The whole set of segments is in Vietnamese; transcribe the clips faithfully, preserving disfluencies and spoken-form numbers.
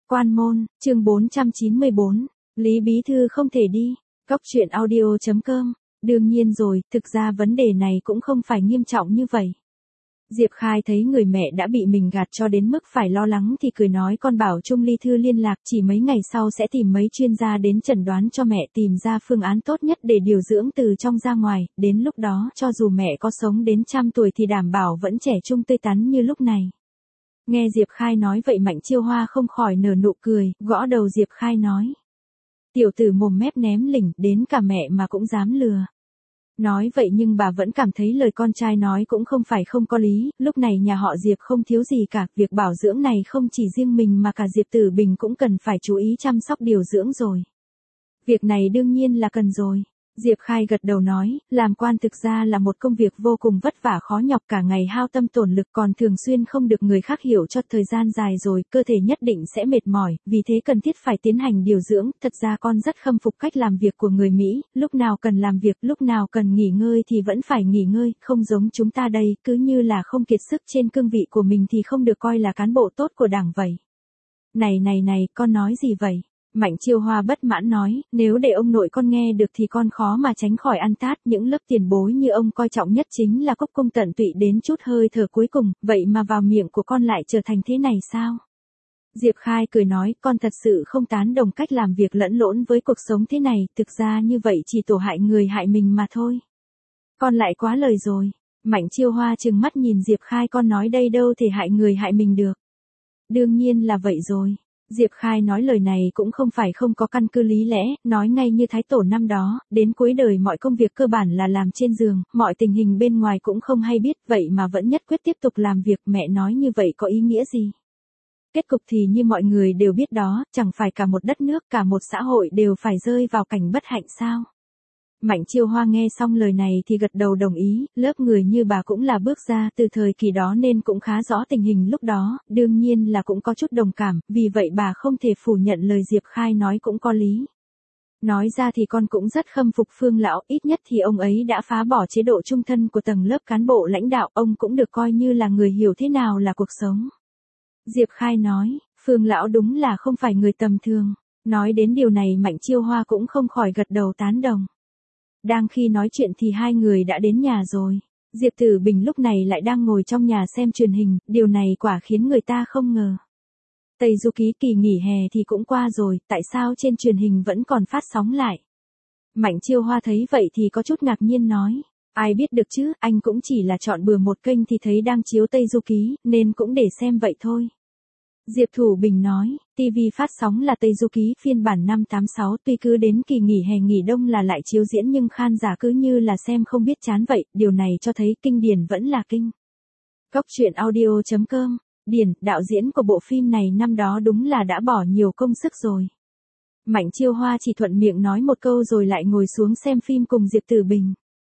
Quan môn, chương bốn trăm chín mươi bốn, Lý Bí Thư không thể đi. Cóc truyện audio chấm com. Đương nhiên rồi, thực ra vấn đề này cũng không phải nghiêm trọng như vậy. Diệp Khai thấy người mẹ đã bị mình gạt cho đến mức phải lo lắng thì cười nói con bảo Trung Ly Thư liên lạc, chỉ mấy ngày sau sẽ tìm mấy chuyên gia đến chẩn đoán cho mẹ, tìm ra phương án tốt nhất để điều dưỡng từ trong ra ngoài, đến lúc đó cho dù mẹ có sống đến trăm tuổi thì đảm bảo vẫn trẻ trung tươi tắn như lúc này. Nghe Diệp Khai nói vậy Mạnh Chiêu Hoa không khỏi nở nụ cười, gõ đầu Diệp Khai nói. Tiểu tử mồm mép ném lỉnh, đến cả mẹ mà cũng dám lừa. Nói vậy nhưng bà vẫn cảm thấy lời con trai nói cũng không phải không có lý, lúc này nhà họ Diệp không thiếu gì cả, việc bảo dưỡng này không chỉ riêng mình mà cả Diệp Tử Bình cũng cần phải chú ý chăm sóc điều dưỡng rồi. Việc này đương nhiên là cần rồi. Diệp Khai gật đầu nói, làm quan thực ra là một công việc vô cùng vất vả khó nhọc, cả ngày hao tâm tổn lực, còn thường xuyên không được người khác hiểu cho thời gian dài rồi, cơ thể nhất định sẽ mệt mỏi, vì thế cần thiết phải tiến hành điều dưỡng. Thật ra con rất khâm phục cách làm việc của người Mỹ, lúc nào cần làm việc, lúc nào cần nghỉ ngơi thì vẫn phải nghỉ ngơi, không giống chúng ta đây, cứ như là không kiệt sức trên cương vị của mình thì không được coi là cán bộ tốt của Đảng vậy. Này này này, con nói gì vậy? Mạnh Chiêu Hoa bất mãn nói, nếu để ông nội con nghe được thì con khó mà tránh khỏi ăn tát, những lớp tiền bối như ông coi trọng nhất chính là cốc cung tận tụy đến chút hơi thở cuối cùng, vậy mà vào miệng của con lại trở thành thế này sao? Diệp Khai cười nói, con thật sự không tán đồng cách làm việc lẫn lộn với cuộc sống thế này, thực ra như vậy chỉ tổ hại người hại mình mà thôi. Con lại quá lời rồi. Mạnh Chiêu Hoa trừng mắt nhìn Diệp Khai, con nói đây đâu thể hại người hại mình được. Đương nhiên là vậy rồi. Diệp Khai nói lời này cũng không phải không có căn cứ lý lẽ, nói ngay như Thái Tổ năm đó, đến cuối đời mọi công việc cơ bản là làm trên giường, mọi tình hình bên ngoài cũng không hay biết, vậy mà vẫn nhất quyết tiếp tục làm việc, mẹ nói như vậy có ý nghĩa gì? Kết cục thì như mọi người đều biết đó, chẳng phải cả một đất nước, cả một xã hội đều phải rơi vào cảnh bất hạnh sao? Mạnh Chiêu Hoa nghe xong lời này thì gật đầu đồng ý, lớp người như bà cũng là bước ra từ thời kỳ đó nên cũng khá rõ tình hình lúc đó, đương nhiên là cũng có chút đồng cảm, vì vậy bà không thể phủ nhận lời Diệp Khai nói cũng có lý. Nói ra thì con cũng rất khâm phục Phương lão, ít nhất thì ông ấy đã phá bỏ chế độ trung thân của tầng lớp cán bộ lãnh đạo, ông cũng được coi như là người hiểu thế nào là cuộc sống. Diệp Khai nói, Phương lão đúng là không phải người tầm thường. Nói đến điều này Mạnh Chiêu Hoa cũng không khỏi gật đầu tán đồng. Đang khi nói chuyện thì hai người đã đến nhà rồi. Diệp Tử Bình lúc này lại đang ngồi trong nhà xem truyền hình, điều này quả khiến người ta không ngờ. Tây Du Ký kỳ nghỉ hè thì cũng qua rồi, tại sao trên truyền hình vẫn còn phát sóng lại? Mạnh Chiêu Hoa thấy vậy thì có chút ngạc nhiên nói, ai biết được chứ, anh cũng chỉ là chọn bừa một kênh thì thấy đang chiếu Tây Du Ký, nên cũng để xem vậy thôi. Diệp Thủ Bình nói, ti vi phát sóng là Tây Du Ký phiên bản năm tám sáu, tuy cứ đến kỳ nghỉ hè nghỉ đông là lại chiếu diễn nhưng khán giả cứ như là xem không biết chán vậy, điều này cho thấy kinh điển vẫn là kinh. Cóc truyện audio chấm com, Điển, đạo diễn của bộ phim này năm đó đúng là đã bỏ nhiều công sức rồi. Mạnh Chiêu Hoa chỉ thuận miệng nói một câu rồi lại ngồi xuống xem phim cùng Diệp Tử Bình.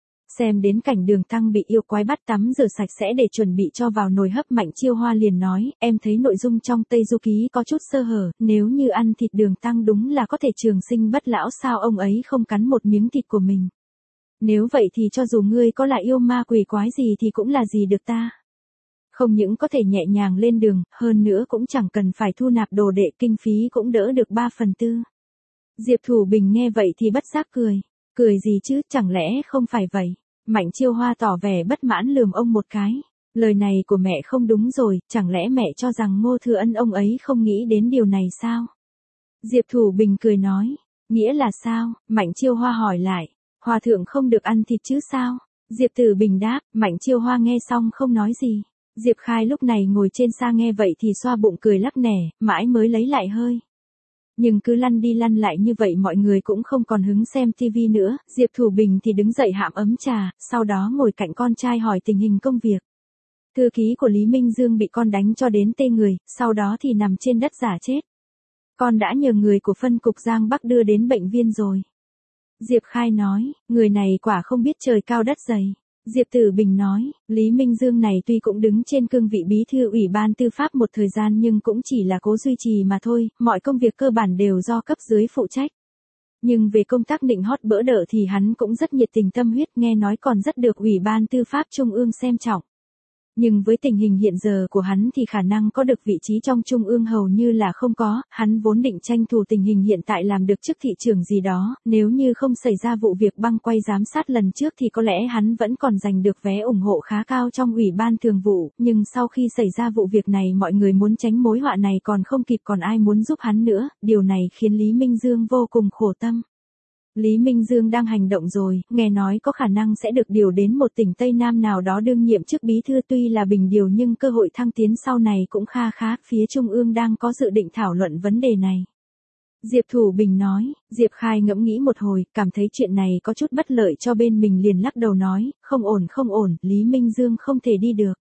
Xem đến cảnh Đường Tăng bị yêu quái bắt tắm rửa sạch sẽ để chuẩn bị cho vào nồi hấp, Mạnh Chiêu Hoa liền nói, em thấy nội dung trong Tây Du Ký có chút sơ hở, nếu như ăn thịt Đường Tăng đúng là có thể trường sinh bất lão, sao ông ấy không cắn một miếng thịt của mình? Nếu vậy thì cho dù ngươi có là yêu ma quỷ quái gì thì cũng là gì được ta? Không những có thể nhẹ nhàng lên đường, hơn nữa cũng chẳng cần phải thu nạp đồ đệ, kinh phí cũng đỡ được ba phần tư. Diệp Thủ Bình nghe vậy thì bất giác cười. Cười gì chứ, chẳng lẽ không phải vậy? Mạnh Chiêu Hoa tỏ vẻ bất mãn lườm ông một cái. Lời này của mẹ không đúng rồi, chẳng lẽ mẹ cho rằng Ngô Thừa Ân ông ấy không nghĩ đến điều này sao? Diệp Thủ Bình cười nói, nghĩa là sao? Mạnh Chiêu Hoa hỏi lại, Hòa thượng không được ăn thịt chứ sao? Diệp Tử Bình đáp, Mạnh Chiêu Hoa nghe xong không nói gì. Diệp Khai lúc này ngồi trên xa nghe vậy thì xoa bụng cười lắc nẻ, mãi mới lấy lại hơi. Nhưng cứ lăn đi lăn lại như vậy mọi người cũng không còn hứng xem tivi nữa, Diệp Thủ Bình thì đứng dậy hạm ấm trà, sau đó ngồi cạnh con trai hỏi tình hình công việc. Thư ký của Lý Minh Dương bị con đánh cho đến tê người, sau đó thì nằm trên đất giả chết. Con đã nhờ người của phân cục Giang Bắc đưa đến bệnh viện rồi. Diệp Khai nói, người này quả không biết trời cao đất dày. Diệp Tử Bình nói, Lý Minh Dương này tuy cũng đứng trên cương vị bí thư Ủy ban Tư pháp một thời gian nhưng cũng chỉ là cố duy trì mà thôi, mọi công việc cơ bản đều do cấp dưới phụ trách. Nhưng về công tác nịnh hót bỡ đỡ thì hắn cũng rất nhiệt tình tâm huyết, nghe nói còn rất được Ủy ban Tư pháp Trung ương xem trọng. Nhưng với tình hình hiện giờ của hắn thì khả năng có được vị trí trong Trung ương hầu như là không có, hắn vốn định tranh thủ tình hình hiện tại làm được chức thị trưởng gì đó, nếu như không xảy ra vụ việc băng quay giám sát lần trước thì có lẽ hắn vẫn còn giành được vé ủng hộ khá cao trong ủy ban thường vụ, nhưng sau khi xảy ra vụ việc này mọi người muốn tránh mối họa này còn không kịp còn ai muốn giúp hắn nữa, điều này khiến Lý Minh Dương vô cùng khổ tâm. Lý Minh Dương đang hành động rồi, nghe nói có khả năng sẽ được điều đến một tỉnh Tây Nam nào đó đương nhiệm chức bí thư tuy là bình điều nhưng cơ hội thăng tiến sau này cũng kha khá, phía Trung ương đang có dự định thảo luận vấn đề này. Diệp Thủ Bình nói, Diệp Khai ngẫm nghĩ một hồi, cảm thấy chuyện này có chút bất lợi cho bên mình liền lắc đầu nói, không ổn không ổn, Lý Minh Dương không thể đi được.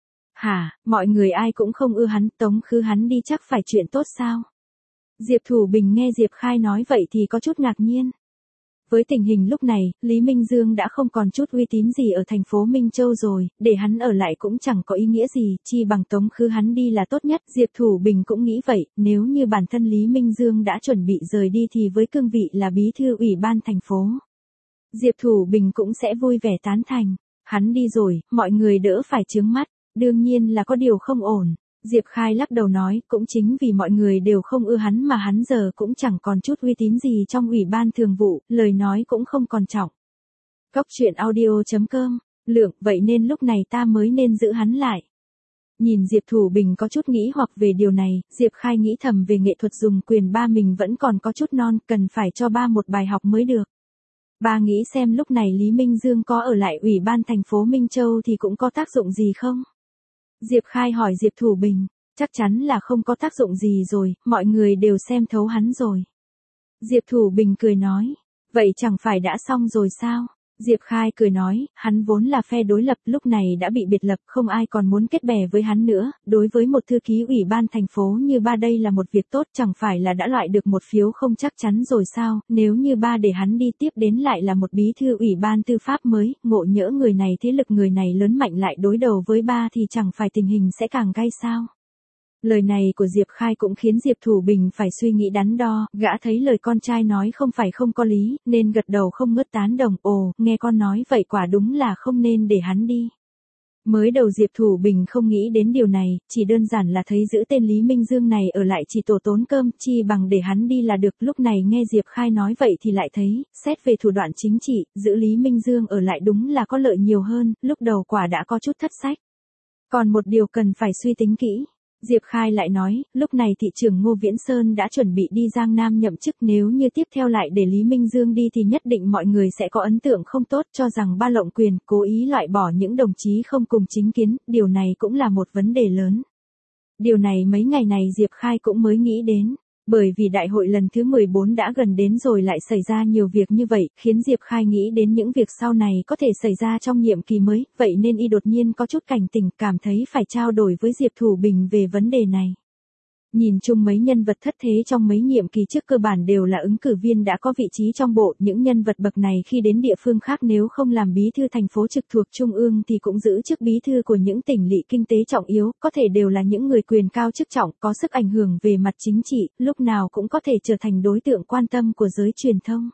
Hả, mọi người ai cũng không ưa hắn, Tống Khứ hắn đi chắc phải chuyện tốt sao? Diệp Thủ Bình nghe Diệp Khai nói vậy thì có chút ngạc nhiên. Với tình hình lúc này, Lý Minh Dương đã không còn chút uy tín gì ở thành phố Minh Châu rồi, để hắn ở lại cũng chẳng có ý nghĩa gì, chi bằng Tống Khứ hắn đi là tốt nhất. Diệp Thủ Bình cũng nghĩ vậy, nếu như bản thân Lý Minh Dương đã chuẩn bị rời đi thì với cương vị là bí thư ủy ban thành phố, Diệp Thủ Bình cũng sẽ vui vẻ tán thành. Hắn đi rồi, mọi người đỡ phải chướng mắt, đương nhiên là có điều không ổn. Diệp Khai lắc đầu nói, cũng chính vì mọi người đều không ưa hắn mà hắn giờ cũng chẳng còn chút uy tín gì trong ủy ban thường vụ, lời nói cũng không còn trọng. Cóc truyện audio chấm com, Lượng, vậy nên lúc này ta mới nên giữ hắn lại. Nhìn Diệp Thủ Bình có chút nghĩ hoặc về điều này, Diệp Khai nghĩ thầm về nghệ thuật dùng quyền ba mình vẫn còn có chút non, cần phải cho ba một bài học mới được. Ba nghĩ xem lúc này Lý Minh Dương có ở lại ủy ban thành phố Minh Châu thì cũng có tác dụng gì không? Diệp Khai hỏi Diệp Thủ Bình, chắc chắn là không có tác dụng gì rồi, mọi người đều xem thấu hắn rồi. Diệp Thủ Bình cười nói, vậy chẳng phải đã xong rồi sao? Diệp Khai cười nói, hắn vốn là phe đối lập lúc này đã bị biệt lập, không ai còn muốn kết bè với hắn nữa, đối với một thư ký ủy ban thành phố như ba đây là một việc tốt, chẳng phải là đã loại được một phiếu không chắc chắn rồi sao, nếu như ba để hắn đi tiếp đến lại là một bí thư ủy ban tư pháp mới, ngộ nhỡ người này thế lực người này lớn mạnh lại đối đầu với ba thì chẳng phải tình hình sẽ càng gay sao. Lời này của Diệp Khai cũng khiến Diệp Thủ Bình phải suy nghĩ đắn đo, gã thấy lời con trai nói không phải không có lý, nên gật đầu không ngớt tán đồng, ồ, nghe con nói vậy quả đúng là không nên để hắn đi. Mới đầu Diệp Thủ Bình không nghĩ đến điều này, chỉ đơn giản là thấy giữ tên Lý Minh Dương này ở lại chỉ tổ tốn cơm, chi bằng để hắn đi là được, lúc này nghe Diệp Khai nói vậy thì lại thấy, xét về thủ đoạn chính trị, giữ Lý Minh Dương ở lại đúng là có lợi nhiều hơn, lúc đầu quả đã có chút thất sách. Còn một điều cần phải suy tính kỹ. Diệp Khai lại nói, lúc này thị trưởng Ngô Viễn Sơn đã chuẩn bị đi Giang Nam nhậm chức, nếu như tiếp theo lại để Lý Minh Dương đi thì nhất định mọi người sẽ có ấn tượng không tốt, cho rằng ba lộng quyền, cố ý loại bỏ những đồng chí không cùng chính kiến, điều này cũng là một vấn đề lớn. Điều này mấy ngày này Diệp Khai cũng mới nghĩ đến. Bởi vì đại hội lần thứ mười bốn đã gần đến rồi lại xảy ra nhiều việc như vậy, khiến Diệp Khai nghĩ đến những việc sau này có thể xảy ra trong nhiệm kỳ mới, vậy nên y đột nhiên có chút cảnh tỉnh, cảm thấy phải trao đổi với Diệp Thủ Bình về vấn đề này. Nhìn chung mấy nhân vật thất thế trong mấy nhiệm kỳ trước cơ bản đều là ứng cử viên đã có vị trí trong bộ, những nhân vật bậc này khi đến địa phương khác nếu không làm bí thư thành phố trực thuộc trung ương thì cũng giữ chức bí thư của những tỉnh lỵ kinh tế trọng yếu, có thể đều là những người quyền cao chức trọng, có sức ảnh hưởng về mặt chính trị, lúc nào cũng có thể trở thành đối tượng quan tâm của giới truyền thông.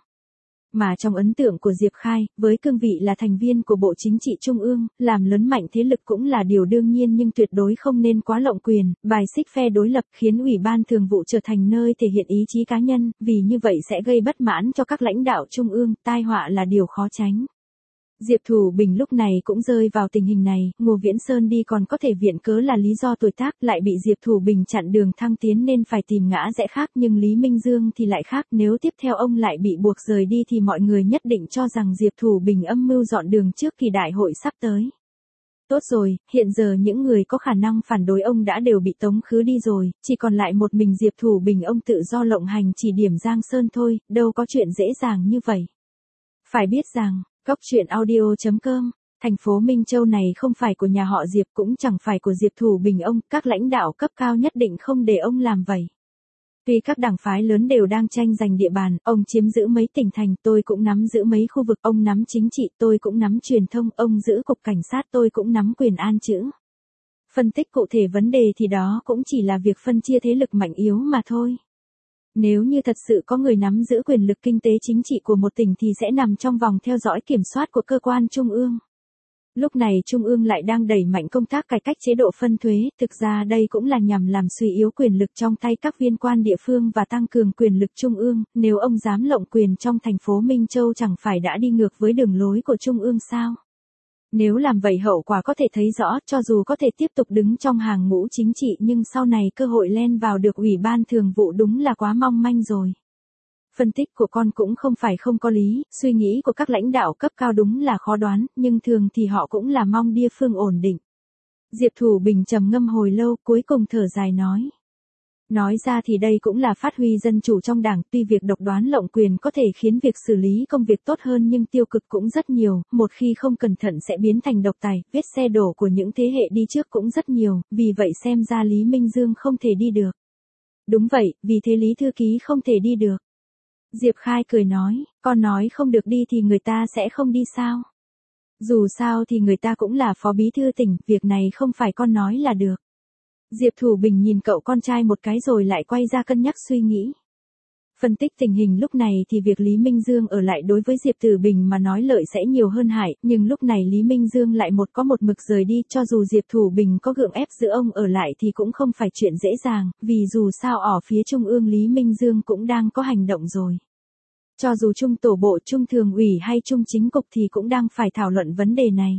Mà trong ấn tượng của Diệp Khai, với cương vị là thành viên của Bộ Chính trị Trung ương, làm lớn mạnh thế lực cũng là điều đương nhiên nhưng tuyệt đối không nên quá lộng quyền, bài xích phe đối lập khiến Ủy ban Thường vụ trở thành nơi thể hiện ý chí cá nhân, vì như vậy sẽ gây bất mãn cho các lãnh đạo Trung ương, tai họa là điều khó tránh. Diệp Thủ Bình lúc này cũng rơi vào tình hình này, Ngô Viễn Sơn đi còn có thể viện cớ là lý do tuổi tác, lại bị Diệp Thủ Bình chặn đường thăng tiến nên phải tìm ngã rẽ khác, nhưng Lý Minh Dương thì lại khác, nếu tiếp theo ông lại bị buộc rời đi thì mọi người nhất định cho rằng Diệp Thủ Bình âm mưu dọn đường trước kỳ đại hội sắp tới. Tốt rồi, hiện giờ những người có khả năng phản đối ông đã đều bị tống khứ đi rồi, chỉ còn lại một mình Diệp Thủ Bình ông tự do lộng hành chỉ điểm Giang Sơn thôi, đâu có chuyện dễ dàng như vậy. Phải biết rằng, Cóc truyện audio chấm com, thành phố Minh Châu này không phải của nhà họ Diệp cũng chẳng phải của Diệp Thủ Bình ông, các lãnh đạo cấp cao nhất định không để ông làm vậy. Tuy các đảng phái lớn đều đang tranh giành địa bàn, ông chiếm giữ mấy tỉnh thành, tôi cũng nắm giữ mấy khu vực, ông nắm chính trị, tôi cũng nắm truyền thông, ông giữ cục cảnh sát, tôi cũng nắm quyền an chữ. Phân tích cụ thể vấn đề thì đó cũng chỉ là việc phân chia thế lực mạnh yếu mà thôi. Nếu như thật sự có người nắm giữ quyền lực kinh tế chính trị của một tỉnh thì sẽ nằm trong vòng theo dõi kiểm soát của cơ quan trung ương. Lúc này Trung ương lại đang đẩy mạnh công tác cải cách chế độ phân thuế, thực ra đây cũng là nhằm làm suy yếu quyền lực trong tay các viên quan địa phương và tăng cường quyền lực Trung ương, nếu ông dám lộng quyền trong thành phố Minh Châu chẳng phải đã đi ngược với đường lối của Trung ương sao? Nếu làm vậy hậu quả có thể thấy rõ, cho dù có thể tiếp tục đứng trong hàng ngũ chính trị nhưng sau này cơ hội len vào được Ủy ban Thường vụ đúng là quá mong manh rồi. Phân tích của con cũng không phải không có lý, suy nghĩ của các lãnh đạo cấp cao đúng là khó đoán, nhưng thường thì họ cũng là mong địa phương ổn định. Diệp Thủ Bình trầm ngâm hồi lâu, cuối cùng thở dài nói. Nói ra thì đây cũng là phát huy dân chủ trong đảng, tuy việc độc đoán lộng quyền có thể khiến việc xử lý công việc tốt hơn nhưng tiêu cực cũng rất nhiều, một khi không cẩn thận sẽ biến thành độc tài, vết xe đổ của những thế hệ đi trước cũng rất nhiều, vì vậy xem ra Lý Minh Dương không thể đi được. Đúng vậy, vì thế Lý Thư Ký không thể đi được. Diệp Khai cười nói, con nói không được đi thì người ta sẽ không đi sao? Dù sao thì người ta cũng là phó bí thư tỉnh, việc này không phải con nói là được. Diệp Thủ Bình nhìn cậu con trai một cái rồi lại quay ra cân nhắc suy nghĩ. Phân tích tình hình lúc này thì việc Lý Minh Dương ở lại đối với Diệp Tử Bình mà nói lợi sẽ nhiều hơn hại, nhưng lúc này Lý Minh Dương lại một có một mực rời đi, cho dù Diệp Thủ Bình có gượng ép giữ ông ở lại thì cũng không phải chuyện dễ dàng, vì dù sao ở phía Trung ương Lý Minh Dương cũng đang có hành động rồi. Cho dù Trung Tổ bộ, Trung Thường ủy hay Trung Chính cục thì cũng đang phải thảo luận vấn đề này.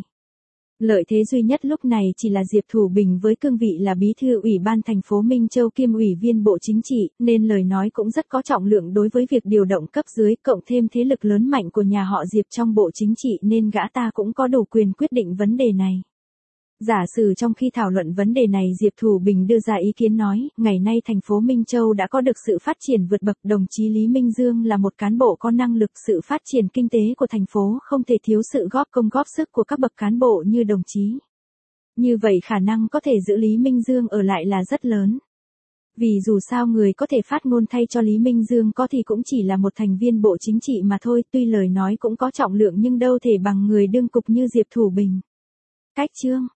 Lợi thế duy nhất lúc này chỉ là Diệp Thủ Bình với cương vị là bí thư Ủy ban thành phố Minh Châu kiêm ủy viên Bộ Chính trị, nên lời nói cũng rất có trọng lượng đối với việc điều động cấp dưới, cộng thêm thế lực lớn mạnh của nhà họ Diệp trong Bộ Chính trị nên gã ta cũng có đủ quyền quyết định vấn đề này. Giả sử trong khi thảo luận vấn đề này Diệp Thủ Bình đưa ra ý kiến nói, ngày nay thành phố Minh Châu đã có được sự phát triển vượt bậc, đồng chí Lý Minh Dương là một cán bộ có năng lực, sự phát triển kinh tế của thành phố không thể thiếu sự góp công góp sức của các bậc cán bộ như đồng chí. Như vậy khả năng có thể giữ Lý Minh Dương ở lại là rất lớn. Vì dù sao người có thể phát ngôn thay cho Lý Minh Dương có thì cũng chỉ là một thành viên Bộ Chính trị mà thôi, tuy lời nói cũng có trọng lượng nhưng đâu thể bằng người đương cục như Diệp Thủ Bình. Cách chương